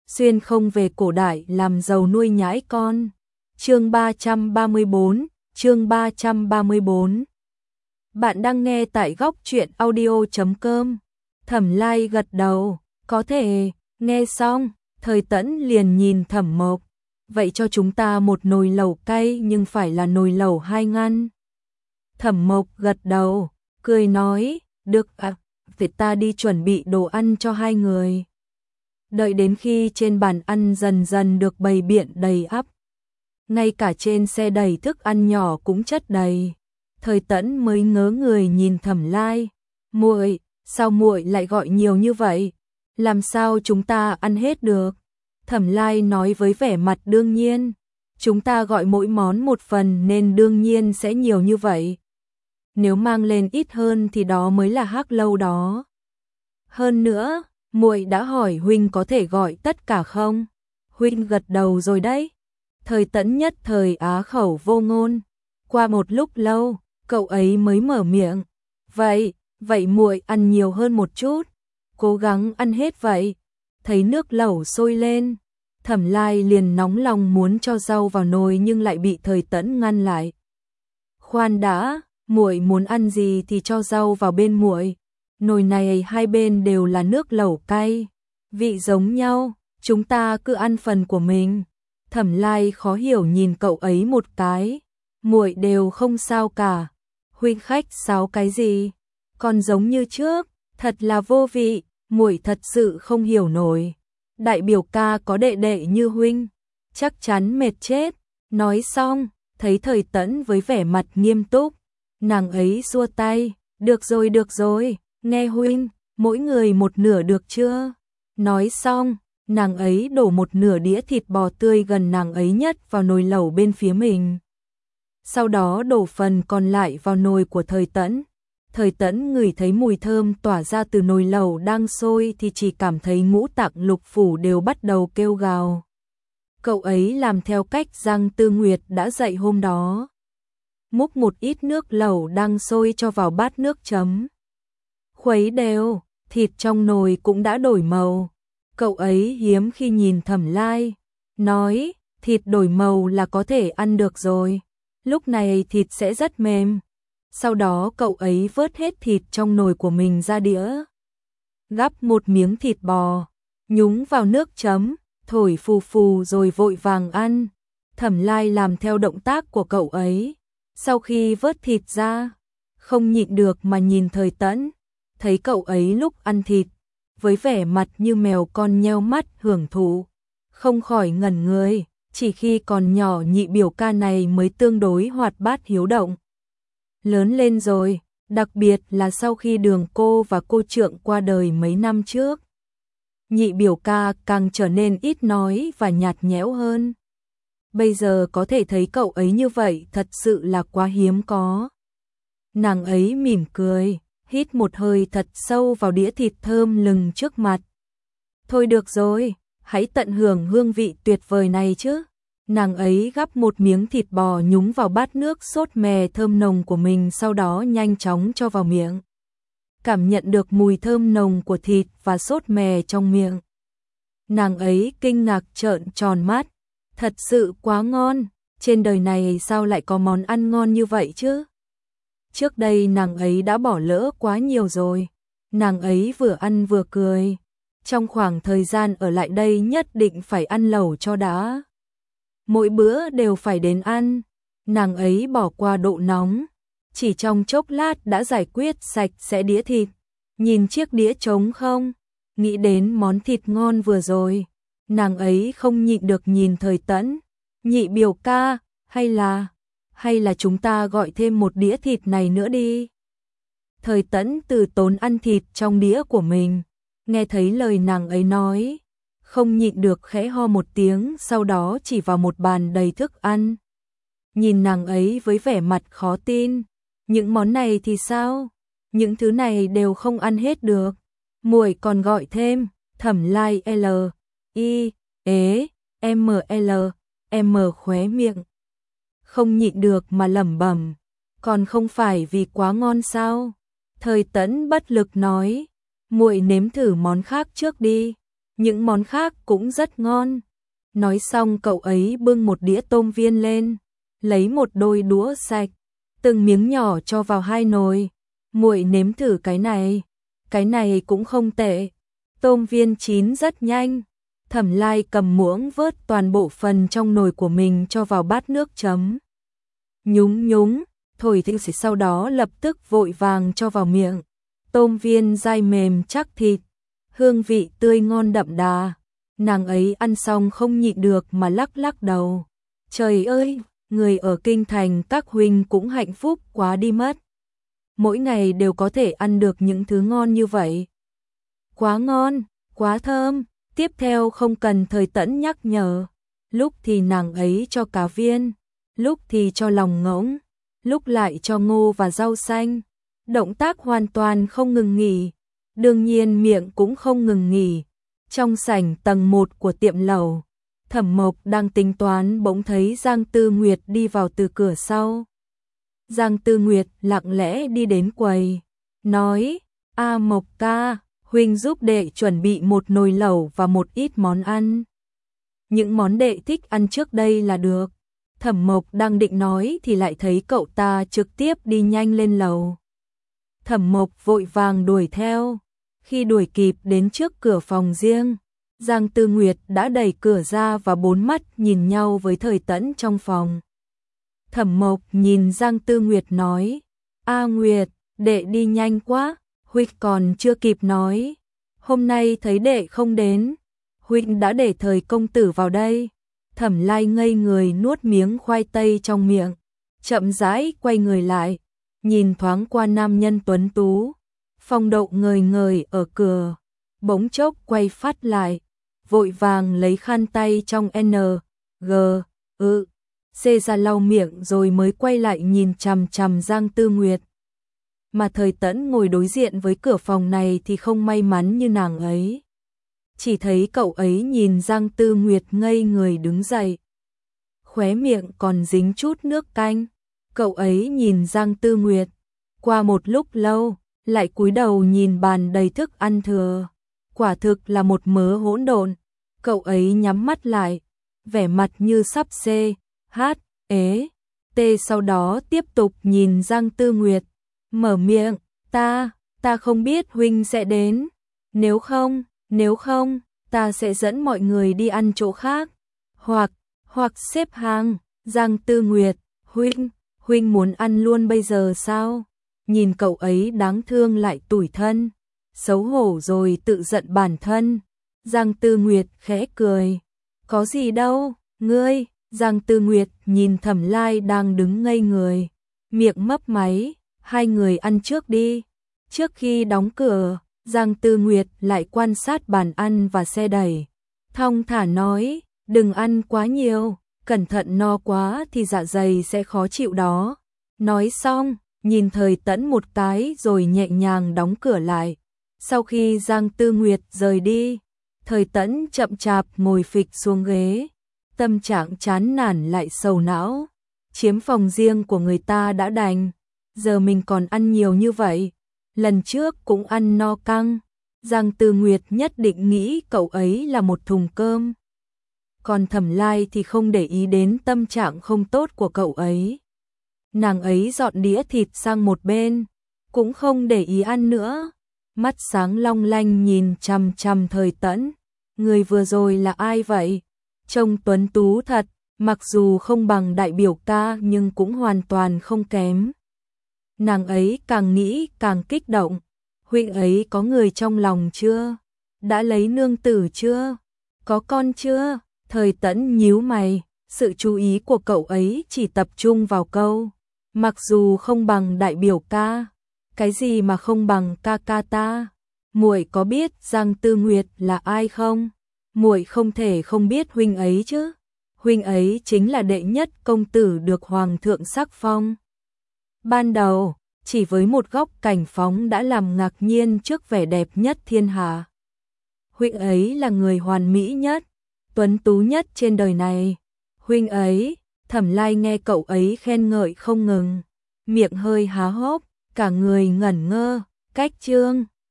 xuyên không về cổ đại làm giàu nuôi nhãi con. Chương 334, chương 334. Bạn đang nghe tại góc truyện audio.com. Thẩm Lai gật đầu, có thể, nghe xong, Thời Tẫn liền nhìn Thẩm Mộc. Vậy cho chúng ta một nồi lẩu cay nhưng phải là nồi lẩu 2 ngăn. Thẩm Mộc gật đầu, cười nói, được ạ, vậy ta đi chuẩn bị đồ ăn cho 2 người. Đợi đến khi trên bàn ăn dần dần được bày biện đầy ắp. Ngay cả trên xe đẩy thức ăn nhỏ cũng chất đầy. Thời Tẫn mới ngớ người nhìn Thẩm Lai. Muội, sao muội lại gọi nhiều như vậy? Làm sao chúng ta ăn hết được? Thẩm Lai nói với vẻ mặt đương nhiên. Chúng ta gọi mỗi món một phần nên đương nhiên sẽ nhiều như vậy. Nếu mang lên ít hơn thì đó mới là hắc lâu đó. Hơn nữa, muội đã hỏi huynh có thể gọi tất cả không? Huynh gật đầu rồi đấy. Thời Tẫn nhất thời á khẩu vô ngôn. Qua một lúc lâu, cậu ấy mới mở miệng. Vậy muội ăn nhiều hơn một chút. Cố gắng ăn hết vậy. Thấy nước lẩu sôi lên, Thẩm Lai liền nóng lòng muốn cho rau vào nồi nhưng lại bị Thời Tẫn ngăn lại. Khoan đã, muội muốn ăn gì thì cho rau vào bên muội. Nồi này hai bên đều là nước lẩu cay, vị giống nhau, chúng ta cứ ăn phần của mình. Thẩm Lai khó hiểu nhìn cậu ấy một cái. Muội đều không sao cả. Huynh khách sáo cái gì? Còn giống như trước, thật là vô vị, muội thật sự không hiểu nổi. Đại biểu ca có đệ đệ như huynh, chắc chắn mệt chết. Nói xong, thấy Thời Tẫn với vẻ mặt nghiêm túc, nàng ấy xua tay, được rồi, nghe huynh, mỗi người một nửa được chưa? Nói xong, nàng ấy đổ một nửa đĩa thịt bò tươi gần nàng ấy nhất vào nồi lẩu bên phía mình. Sau đó đổ phần còn lại vào nồi của Thời Tẫn. Thời Tẫn ngửi thấy mùi thơm tỏa ra từ nồi lẩu đang sôi thì chỉ cảm thấy ngũ tạng lục phủ đều bắt đầu kêu gào. Cậu ấy làm theo cách Giang Tư Nguyệt đã dạy hôm đó. Múc một ít nước lẩu đang sôi cho vào bát nước chấm. Khuấy đều, thịt trong nồi cũng đã đổi màu. Cậu ấy hiếm khi nhìn Thẩm Lai, nói, thịt đổi màu là có thể ăn được rồi. Lúc này thịt sẽ rất mềm. Sau đó cậu ấy vớt hết thịt trong nồi của mình ra đĩa. Gắp một miếng thịt bò, nhúng vào nước chấm, thổi phù phù rồi vội vàng ăn. Thẩm Lai làm theo động tác của cậu ấy. Sau khi vớt thịt ra, không nhịn được mà nhìn Thời Tẫn. Thấy cậu ấy lúc ăn thịt, với vẻ mặt như mèo con nheo mắt hưởng thụ. Không khỏi ngẩn người, chỉ khi còn nhỏ nhị biểu ca này mới tương đối hoạt bát hiếu động. Lớn lên rồi, đặc biệt là sau khi Đường cô và cô Trượng qua đời mấy năm trước. Nhị biểu ca càng trở nên ít nói và nhạt nhẽo hơn. Bây giờ có thể thấy cậu ấy như vậy thật sự là quá hiếm có. Nàng ấy mỉm cười, hít một hơi thật sâu vào đĩa thịt thơm lừng trước mặt. Thôi được rồi, hãy tận hưởng hương vị tuyệt vời này chứ. Nàng ấy gắp một miếng thịt bò nhúng vào bát nước sốt mè thơm nồng của mình, sau đó nhanh chóng cho vào miệng. Cảm nhận được mùi thơm nồng của thịt và sốt mè trong miệng. Nàng ấy kinh ngạc trợn tròn mắt. Thật sự quá ngon, trên đời này sao lại có món ăn ngon như vậy chứ? Trước đây nàng ấy đã bỏ lỡ quá nhiều rồi. Nàng ấy vừa ăn vừa cười. Trong khoảng thời gian ở lại đây nhất định phải ăn lẩu cho đã. Mỗi bữa đều phải đến ăn. Nàng ấy bỏ qua độ nóng. Chỉ trong chốc lát đã giải quyết sạch sẽ đĩa thịt. Nhìn chiếc đĩa trống không? Nghĩ đến món thịt ngon vừa rồi. Nàng ấy không nhịn được nhìn Thời Tẫn. Nhị biểu ca, hay là chúng ta gọi thêm một đĩa thịt này nữa đi. Thời Tẫn từ tốn ăn thịt trong đĩa của mình. Nghe thấy lời nàng ấy nói, không nhịn được khẽ ho một tiếng, sau đó chỉ vào một bàn đầy thức ăn. Nhìn nàng ấy với vẻ mặt khó tin. Những món này thì sao? Những thứ này đều không ăn hết được. Muội còn gọi thêm. Thẩm Lai M khóe miệng. Không nhịn được mà lẩm bẩm. Còn không phải vì quá ngon sao? Thời Tẫn bất lực nói. Muội nếm thử món khác trước đi. những món khác cũng rất ngon. Nói xong cậu ấy bưng một đĩa tôm viên lên, lấy một đôi đũa sạch, từng miếng nhỏ cho vào hai nồi. Muội nếm thử cái này cũng không tệ. Tôm viên chín rất nhanh. Thẩm Lai cầm muỗng vớt toàn bộ phần trong nồi của mình cho vào bát nước chấm. Nhúng nhúng, thổi thịnh sau đó lập tức vội vàng cho vào miệng. Tôm viên dai mềm chắc thịt, hương vị tươi ngon đậm đà. Nàng ấy ăn xong không nhịn được mà lắc lắc đầu. Trời ơi, người ở kinh thành các huynh cũng hạnh phúc quá đi mất. Mỗi ngày đều có thể ăn được những thứ ngon như vậy. Quá ngon, quá thơm. Tiếp theo không cần Thời Tẫn nhắc nhở. Lúc thì nàng ấy cho cá viên, lúc thì cho lòng ngỗng, lúc lại cho ngô và rau xanh. Động tác hoàn toàn không ngừng nghỉ. Đương nhiên miệng cũng không ngừng nghỉ. Trong sảnh tầng 1 của tiệm lẩu, Thẩm Mộc đang tính toán bỗng thấy Giang Tư Nguyệt đi vào từ cửa sau. Giang Tư Nguyệt lặng lẽ đi đến quầy, nói: "A Mộc ca, huynh giúp đệ chuẩn bị một nồi lẩu và một ít món ăn. Những món đệ thích ăn trước đây là được." Thẩm Mộc đang định nói thì lại thấy cậu ta trực tiếp đi nhanh lên lầu. Thẩm Mộc vội vàng đuổi theo. Khi đuổi kịp đến trước cửa phòng riêng, Giang Tư Nguyệt đã đẩy cửa ra và bốn mắt nhìn nhau với Thời Tẫn trong phòng. Thẩm Mộc nhìn Giang Tư Nguyệt nói: "A Nguyệt, đệ đi nhanh quá, huynh còn chưa kịp nói. Hôm nay thấy đệ không đến, huynh đã để Thời công tử vào đây." Thẩm Lai ngây người nuốt miếng khoai tây trong miệng, chậm rãi quay người lại, nhìn thoáng qua nam nhân tuấn tú, phong độ ngời ngời ở cửa, bỗng chốc quay phát lại, vội vàng lấy khăn tay trong C ra lau miệng rồi mới quay lại nhìn chằm chằm Giang Tư Nguyệt. Mà Thời Tẫn ngồi đối diện với cửa phòng này thì không may mắn như nàng ấy. Chỉ thấy cậu ấy nhìn Giang Tư Nguyệt ngây người đứng dậy. Khóe miệng còn dính chút nước canh. Cậu ấy nhìn Giang Tư Nguyệt. Qua một lúc lâu, lại cúi đầu nhìn bàn đầy thức ăn thừa. Quả thực là một mớ hỗn độn. Cậu ấy nhắm mắt lại, vẻ mặt như sắp sau đó tiếp tục nhìn Giang Tư Nguyệt, mở miệng: ta không biết huynh sẽ đến, nếu không, ta sẽ dẫn mọi người đi ăn chỗ khác, hoặc xếp hàng. Giang Tư Nguyệt: huynh muốn ăn luôn bây giờ sao? Nhìn cậu ấy đáng thương lại tủi thân, xấu hổ rồi tự giận bản thân. Giang Tư Nguyệt khẽ cười: "Có gì đâu, ngươi." Giang Tư Nguyệt nhìn Thẩm Lai đang đứng ngây người, miệng mấp máy: "Hai người ăn trước đi." Trước khi đóng cửa, Giang Tư Nguyệt lại quan sát bàn ăn và xe đẩy, thong thả nói: "Đừng ăn quá nhiều, cẩn thận no quá thì dạ dày sẽ khó chịu đó." Nói xong, nhìn Thời Tẫn một cái rồi nhẹ nhàng đóng cửa lại. Sau khi Giang Tư Nguyệt rời đi, Thời Tẫn chậm chạp ngồi phịch xuống ghế, tâm trạng chán nản lại sầu não. Chiếm phòng riêng của người ta đã đành, giờ mình còn ăn nhiều như vậy. Lần trước cũng ăn no căng. Giang Tư Nguyệt nhất định nghĩ cậu ấy là một thùng cơm. Còn Thẩm Lai thì không để ý đến tâm trạng không tốt của cậu ấy. Nàng ấy dọn đĩa thịt sang một bên, cũng không để ý ăn nữa. Mắt sáng long lanh nhìn chằm chằm Thời Tẫn. Người vừa rồi là ai vậy? Trông tuấn tú thật, mặc dù không bằng đại biểu ca nhưng cũng hoàn toàn không kém. Nàng ấy càng nghĩ càng kích động. Huynh ấy có người trong lòng chưa? Đã lấy nương tử chưa? Có con chưa? Thời Tẫn nhíu mày, sự chú ý của cậu ấy chỉ tập trung vào câu: mặc dù không bằng đại biểu ca. Cái gì mà không bằng ca ca ta? Muội có biết Giang Tư Nguyệt là ai không? Muội không thể không biết huynh ấy chứ. Huynh ấy chính là đệ nhất công tử được hoàng thượng sắc phong. Ban đầu, chỉ với một góc cảnh phóng đã làm ngạc nhiên trước vẻ đẹp nhất thiên hạ. Huynh ấy là người hoàn mỹ nhất, tuấn tú nhất trên đời này. Huynh ấy, Thẩm Lai nghe cậu ấy khen ngợi không ngừng, miệng hơi há hốc, cả người ngẩn ngơ. Cách chương